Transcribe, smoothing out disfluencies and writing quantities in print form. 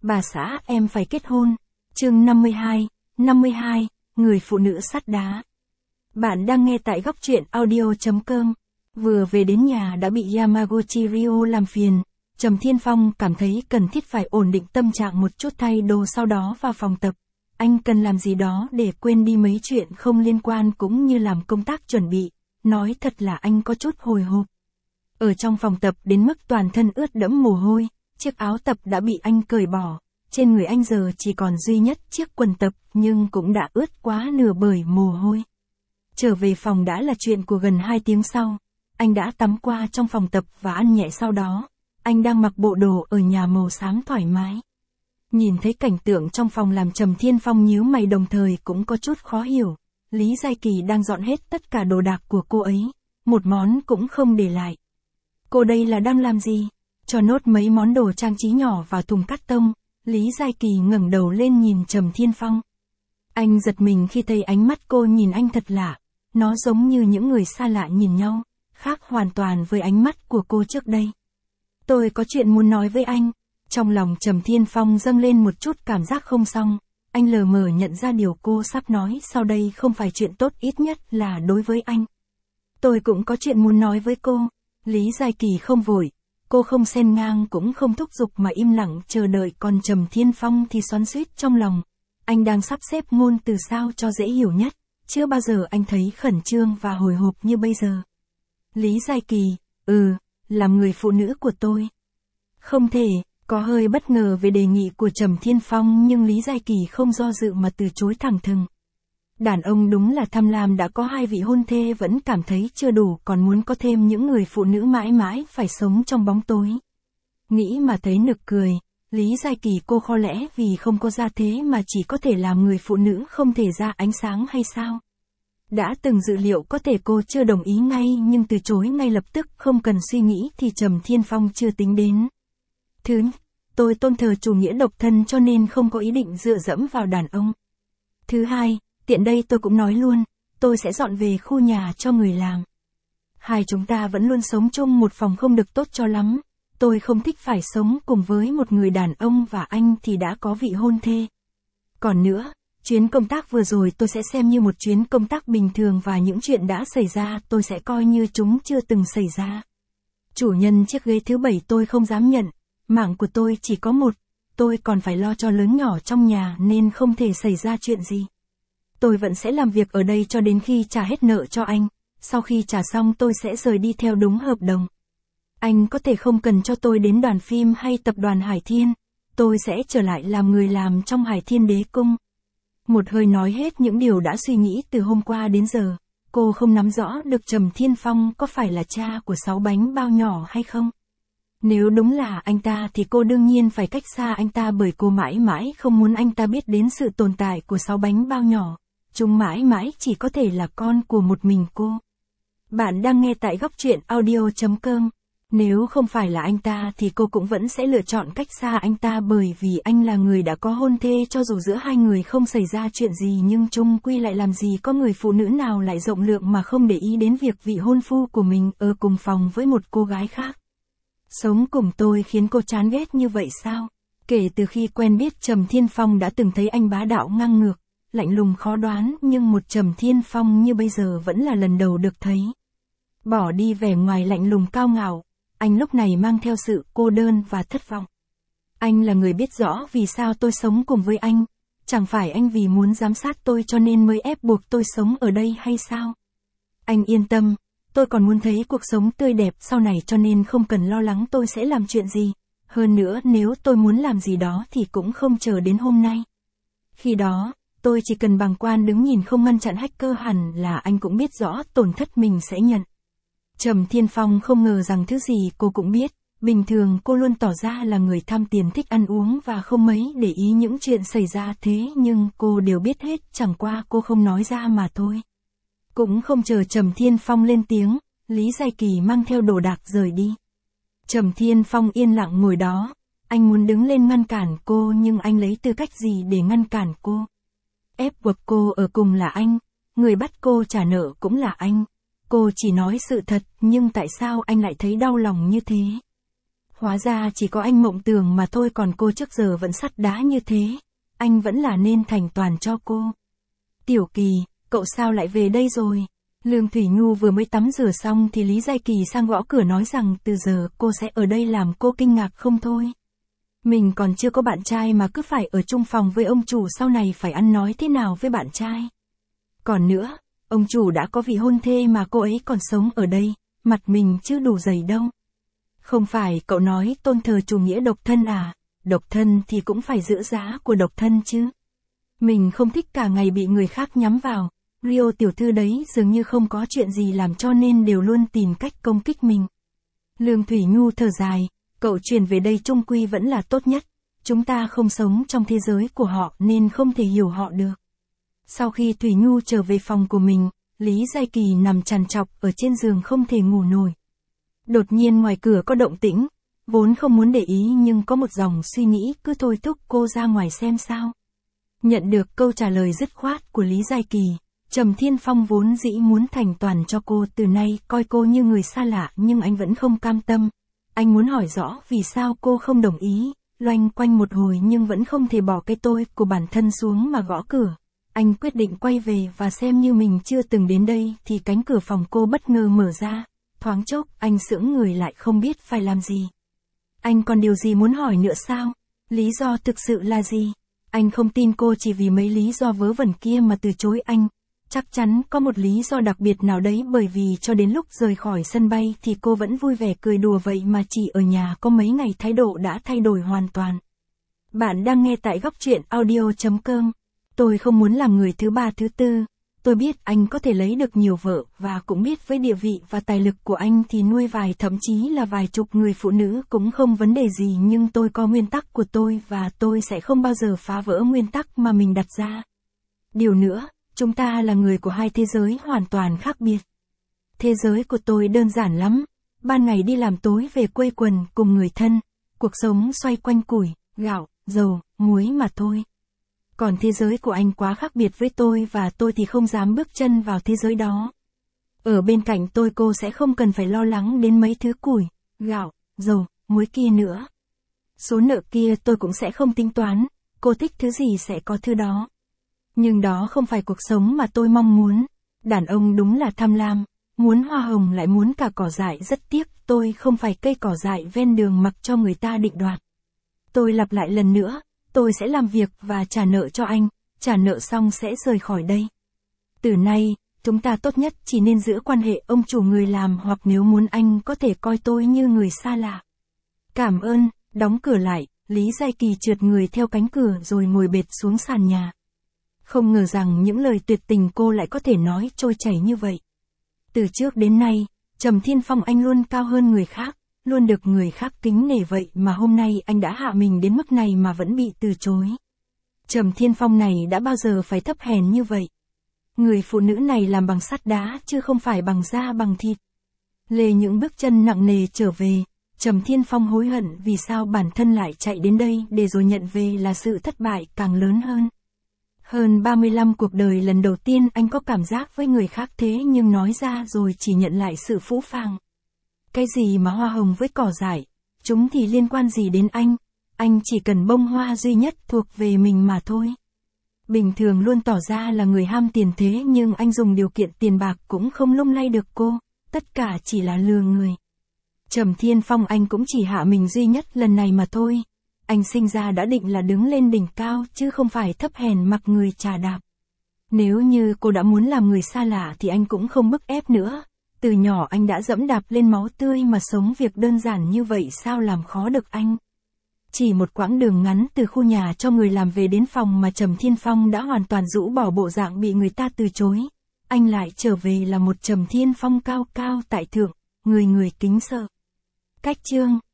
Bà xã em phải kết hôn. Chương 52, người phụ nữ sắt đá. Bạn đang nghe tại góc truyện audio.com. Vừa về đến nhà đã bị Yamaguchi Ryo làm phiền. Trầm Thiên Phong cảm thấy cần thiết phải ổn định tâm trạng một chút, thay đồ sau đó vào phòng tập. Anh cần làm gì đó để quên đi mấy chuyện không liên quan cũng như làm công tác chuẩn bị. Nói thật là anh có chút hồi hộp. Ở trong phòng tập đến mức toàn thân ướt đẫm mồ hôi, chiếc áo tập đã bị anh cởi bỏ. Trên người anh giờ chỉ còn duy nhất chiếc quần tập nhưng cũng đã ướt quá nửa bởi mồ hôi. Trở về phòng đã là chuyện của gần 2 tiếng sau. Anh đã tắm qua trong phòng tập và ăn nhẹ sau đó. Anh đang mặc bộ đồ ở nhà màu xám thoải mái. Nhìn thấy cảnh tượng trong phòng làm Trầm Thiên Phong nhíu mày, đồng thời cũng có chút khó hiểu. Lý Giai Kỳ đang dọn hết tất cả đồ đạc của cô ấy, một món cũng không để lại. Cô đây là đang làm gì? Cho nốt mấy món đồ trang trí nhỏ vào thùng cắt tông. Lý Giai Kỳ ngẩng đầu lên nhìn Trầm Thiên Phong. Anh giật mình khi thấy ánh mắt cô nhìn anh thật lạ. Nó giống như những người xa lạ nhìn nhau, khác hoàn toàn với ánh mắt của cô trước đây. Tôi có chuyện muốn nói với anh. Trong lòng Trầm Thiên Phong dâng lên một chút cảm giác không xong. Anh lờ mờ nhận ra điều cô sắp nói sau đây không phải chuyện tốt, ít nhất là đối với anh. Tôi cũng có chuyện muốn nói với cô. Lý Giai Kỳ không vội. Cô không xen ngang cũng không thúc giục mà im lặng chờ đợi, còn Trầm Thiên Phong thì xoắn xuýt trong lòng. Anh đang sắp xếp ngôn từ sao cho dễ hiểu nhất. Chưa bao giờ anh thấy khẩn trương và hồi hộp như bây giờ. Lý Giai Kỳ, làm người phụ nữ của tôi. Không thể, có hơi bất ngờ về đề nghị của Trầm Thiên Phong nhưng Lý Giai Kỳ không do dự mà từ chối thẳng thừng. Đàn ông đúng là tham lam, đã có 2 vị hôn thê vẫn cảm thấy chưa đủ, còn muốn có thêm những người phụ nữ mãi mãi phải sống trong bóng tối. Nghĩ mà thấy nực cười. Lý Giai Kỳ, cô khó lẽ vì không có gia thế mà chỉ có thể làm người phụ nữ không thể ra ánh sáng hay sao? Đã từng dự liệu có thể cô chưa đồng ý ngay nhưng từ chối ngay lập tức không cần suy nghĩ thì Trầm Thiên Phong chưa tính đến. Thứ nhất, tôi tôn thờ chủ nghĩa độc thân cho nên không có ý định dựa dẫm vào đàn ông. Thứ hai, tiện đây tôi cũng nói luôn, tôi sẽ dọn về khu nhà cho người làm. Hai chúng ta vẫn luôn sống chung một phòng không được tốt cho lắm. Tôi không thích phải sống cùng với một người đàn ông và anh thì đã có vị hôn thê. Còn nữa, chuyến công tác vừa rồi tôi sẽ xem như một chuyến công tác bình thường và những chuyện đã xảy ra tôi sẽ coi như chúng chưa từng xảy ra. Chủ nhân chiếc ghế thứ 7 tôi không dám nhận. Mạng của tôi chỉ có một, tôi còn phải lo cho lớn nhỏ trong nhà nên không thể xảy ra chuyện gì. Tôi vẫn sẽ làm việc ở đây cho đến khi trả hết nợ cho anh, sau khi trả xong tôi sẽ rời đi theo đúng hợp đồng. Anh có thể không cần cho tôi đến đoàn phim hay tập đoàn Hải Thiên, tôi sẽ trở lại làm người làm trong Hải Thiên Đế Cung. Một hơi nói hết những điều đã suy nghĩ từ hôm qua đến giờ, cô không nắm rõ được Trầm Thiên Phong có phải là cha của 6 bánh bao nhỏ hay không. Nếu đúng là anh ta thì cô đương nhiên phải cách xa anh ta, bởi cô mãi mãi không muốn anh ta biết đến sự tồn tại của 6 bánh bao nhỏ. Chúng mãi mãi chỉ có thể là con của một mình cô. Bạn đang nghe tại góc truyện audio.com. Nếu không phải là anh ta thì cô cũng vẫn sẽ lựa chọn cách xa anh ta, bởi vì anh là người đã có hôn thê. Cho dù giữa hai người không xảy ra chuyện gì nhưng chung quy lại làm gì có người phụ nữ nào lại rộng lượng mà không để ý đến việc vị hôn phu của mình ở cùng phòng với một cô gái khác. Sống cùng tôi khiến cô chán ghét như vậy sao? Kể từ khi quen biết Trầm Thiên Phong đã từng thấy anh bá đạo ngang ngược, lạnh lùng khó đoán, nhưng một Trầm Thiên Phong như bây giờ vẫn là lần đầu được thấy. Bỏ đi vẻ ngoài lạnh lùng cao ngạo, anh lúc này mang theo sự cô đơn và thất vọng. Anh là người biết rõ vì sao tôi sống cùng với anh, chẳng phải anh vì muốn giám sát tôi cho nên mới ép buộc tôi sống ở đây hay sao? Anh yên tâm, tôi còn muốn thấy cuộc sống tươi đẹp sau này cho nên không cần lo lắng tôi sẽ làm chuyện gì. Hơn nữa nếu tôi muốn làm gì đó thì cũng không chờ đến hôm nay. Khi đó, tôi chỉ cần bàng quan đứng nhìn không ngăn chặn hacker, hẳn là anh cũng biết rõ tổn thất mình sẽ nhận. Trầm Thiên Phong không ngờ rằng thứ gì cô cũng biết. Bình thường cô luôn tỏ ra là người tham tiền, thích ăn uống và không mấy để ý những chuyện xảy ra, thế nhưng cô đều biết hết, chẳng qua cô không nói ra mà thôi. Cũng không chờ Trầm Thiên Phong lên tiếng, Lý Giai Kỳ mang theo đồ đạc rời đi. Trầm Thiên Phong yên lặng ngồi đó. Anh muốn đứng lên ngăn cản cô nhưng anh lấy tư cách gì để ngăn cản cô? Ép buộc cô ở cùng là anh, người bắt cô trả nợ cũng là anh. Cô chỉ nói sự thật, nhưng tại sao anh lại thấy đau lòng như thế? Hóa ra chỉ có anh mộng tưởng mà thôi, còn cô trước giờ vẫn sắt đá như thế. Anh vẫn là nên thành toàn cho cô. Tiểu Kỳ, cậu sao lại về đây rồi? Lương Thủy Nhu vừa mới tắm rửa xong thì Lý Giai Kỳ sang gõ cửa nói rằng từ giờ cô sẽ ở đây, làm cô kinh ngạc không thôi. Mình còn chưa có bạn trai mà cứ phải ở chung phòng với ông chủ, sau này phải ăn nói thế nào với bạn trai. Còn nữa, ông chủ đã có vị hôn thê mà cô ấy còn sống ở đây, mặt mình chứ đủ dày đâu. Không phải cậu nói tôn thờ chủ nghĩa độc thân à? Độc thân thì cũng phải giữ giá của độc thân chứ. Mình không thích cả ngày bị người khác nhắm vào. Rio tiểu thư đấy dường như không có chuyện gì làm cho nên đều luôn tìm cách công kích mình. Lương Thủy Nhu thở dài, cậu chuyển về đây chung quy vẫn là tốt nhất. Chúng ta không sống trong thế giới của họ nên không thể hiểu họ được. Sau khi Thủy Nhu trở về phòng của mình, Lý Giai Kỳ nằm trằn trọc ở trên giường không thể ngủ nổi. Đột nhiên ngoài cửa có động tĩnh, vốn không muốn để ý nhưng có một dòng suy nghĩ cứ thôi thúc cô ra ngoài xem sao. Nhận được câu trả lời dứt khoát của Lý Giai Kỳ, Trầm Thiên Phong vốn dĩ muốn thành toàn cho cô, từ nay coi cô như người xa lạ, nhưng anh vẫn không cam tâm. Anh muốn hỏi rõ vì sao cô không đồng ý, loanh quanh một hồi nhưng vẫn không thể bỏ cái tôi của bản thân xuống mà gõ cửa. Anh quyết định quay về và xem như mình chưa từng đến đây thì cánh cửa phòng cô bất ngờ mở ra. Thoáng chốc, anh sững người lại không biết phải làm gì. Anh còn điều gì muốn hỏi nữa sao? Lý do thực sự là gì? Anh không tin cô chỉ vì mấy lý do vớ vẩn kia mà từ chối anh. Chắc chắn có một lý do đặc biệt nào đấy, bởi vì cho đến lúc rời khỏi sân bay thì cô vẫn vui vẻ cười đùa, vậy mà chỉ ở nhà có mấy ngày thái độ đã thay đổi hoàn toàn. Bạn đang nghe tại Góc Truyện Audio.com. Tôi không muốn làm người thứ ba thứ tư. Tôi biết anh có thể lấy được nhiều vợ và cũng biết với địa vị và tài lực của anh thì nuôi vài thậm chí là vài chục người phụ nữ cũng không vấn đề gì, nhưng tôi có nguyên tắc của tôi và tôi sẽ không bao giờ phá vỡ nguyên tắc mà mình đặt ra. Điều nữa, chúng ta là người của hai thế giới hoàn toàn khác biệt. Thế giới của tôi đơn giản lắm, ban ngày đi làm tối về quây quần cùng người thân, cuộc sống xoay quanh củi, gạo, dầu, muối mà thôi. Còn thế giới của anh quá khác biệt với tôi và tôi thì không dám bước chân vào thế giới đó. Ở bên cạnh tôi cô sẽ không cần phải lo lắng đến mấy thứ củi, gạo, dầu, muối kia nữa. Số nợ kia tôi cũng sẽ không tính toán, cô thích thứ gì sẽ có thứ đó. Nhưng đó không phải cuộc sống mà tôi mong muốn. Đàn ông đúng là tham lam, muốn hoa hồng lại muốn cả cỏ dại, rất tiếc tôi không phải cây cỏ dại ven đường mặc cho người ta định đoạt. Tôi lặp lại lần nữa, tôi sẽ làm việc và trả nợ cho anh, trả nợ xong sẽ rời khỏi đây. Từ nay, chúng ta tốt nhất chỉ nên giữ quan hệ ông chủ người làm, hoặc nếu muốn anh có thể coi tôi như người xa lạ. Cảm ơn, đóng cửa lại, Lý Giai Kỳ trượt người theo cánh cửa rồi ngồi bệt xuống sàn nhà. Không ngờ rằng những lời tuyệt tình cô lại có thể nói trôi chảy như vậy. Từ trước đến nay, Trầm Thiên Phong anh luôn cao hơn người khác, luôn được người khác kính nể, vậy mà hôm nay anh đã hạ mình đến mức này mà vẫn bị từ chối. Trầm Thiên Phong này đã bao giờ phải thấp hèn như vậy. Người phụ nữ này làm bằng sắt đá chứ không phải bằng da bằng thịt. Lê những bước chân nặng nề trở về, Trầm Thiên Phong hối hận vì sao bản thân lại chạy đến đây để rồi nhận về là sự thất bại càng lớn hơn. Hơn 35 cuộc đời lần đầu tiên anh có cảm giác với người khác thế nhưng nói ra rồi chỉ nhận lại sự phũ phàng. Cái gì mà hoa hồng với cỏ dại, chúng thì liên quan gì đến anh chỉ cần bông hoa duy nhất thuộc về mình mà thôi. Bình thường luôn tỏ ra là người ham tiền thế nhưng anh dùng điều kiện tiền bạc cũng không lung lay được cô, tất cả chỉ là lừa người. Trầm Thiên Phong anh cũng chỉ hạ mình duy nhất lần này mà thôi. Anh sinh ra đã định là đứng lên đỉnh cao chứ không phải thấp hèn mặc người chà đạp. Nếu như cô đã muốn làm người xa lạ thì anh cũng không bức ép nữa. Từ nhỏ anh đã dẫm đạp lên máu tươi mà sống, việc đơn giản như vậy sao làm khó được anh. Chỉ một quãng đường ngắn từ khu nhà cho người làm về đến phòng mà Trầm Thiên Phong đã hoàn toàn rũ bỏ bộ dạng bị người ta từ chối. Anh lại trở về là một Trầm Thiên Phong cao cao tại thượng, người người kính sợ. Cách chương